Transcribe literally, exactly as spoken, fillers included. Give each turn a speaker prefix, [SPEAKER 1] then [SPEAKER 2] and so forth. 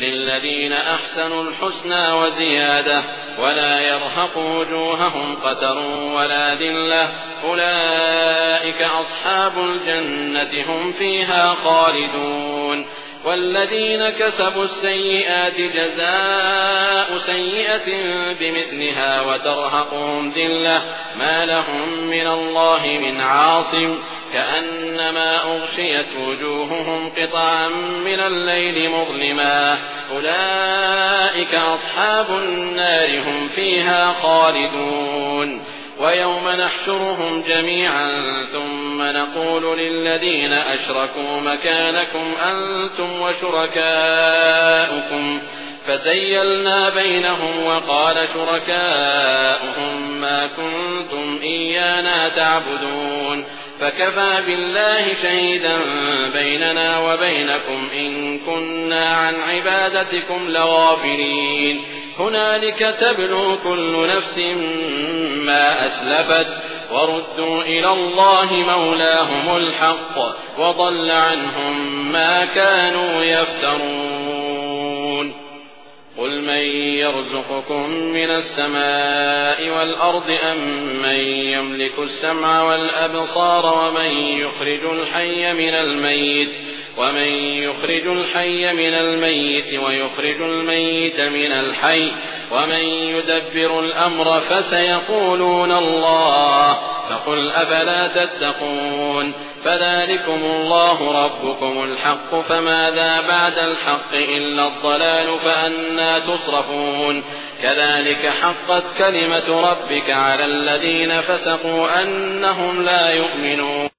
[SPEAKER 1] للذين أحسنوا الحسنى وزيادة ولا يرهق وجوههم قتر ولا ذلة أولئك أصحاب الجنة هم فيها خالدون. والذين كسبوا السيئات جزاء سيئة بمثلها وترهقهم ذلة ما لهم من الله من عاصم كأنما أغشيت وجوههم قطعا من الليل مظلما أولئك أصحاب النار هم فيها خالدون. ويوم نحشرهم جميعا ثم نقول للذين أشركوا مكانكم أنتم وشركاؤكم فزيلنا بينهم وقال شركاؤهم ما كنتم إيانا تعبدون فكفى بالله شهيدا بيننا وبينكم إن كنا عن عبادتكم لغافلين. هنالك تبلو كل نفس ما أسلفت وردوا إلى الله مولاهم الحق وضل عنهم ما كانوا يفترون. قل من يرزقكم من السماء والأرض أم من يملك السمع والأبصار ومن يخرج الحي من الميت ومن يخرج الحي من الميت ويخرج الميت من الحي ومن يدبر الأمر فسيقولون الله فقل أفلا تتقون. فذلكم الله ربكم الحق فماذا بعد الحق إلا الضلال فأنى تصرفون. كذلك حقت كلمة ربك على الذين فسقوا أنهم لا يؤمنون.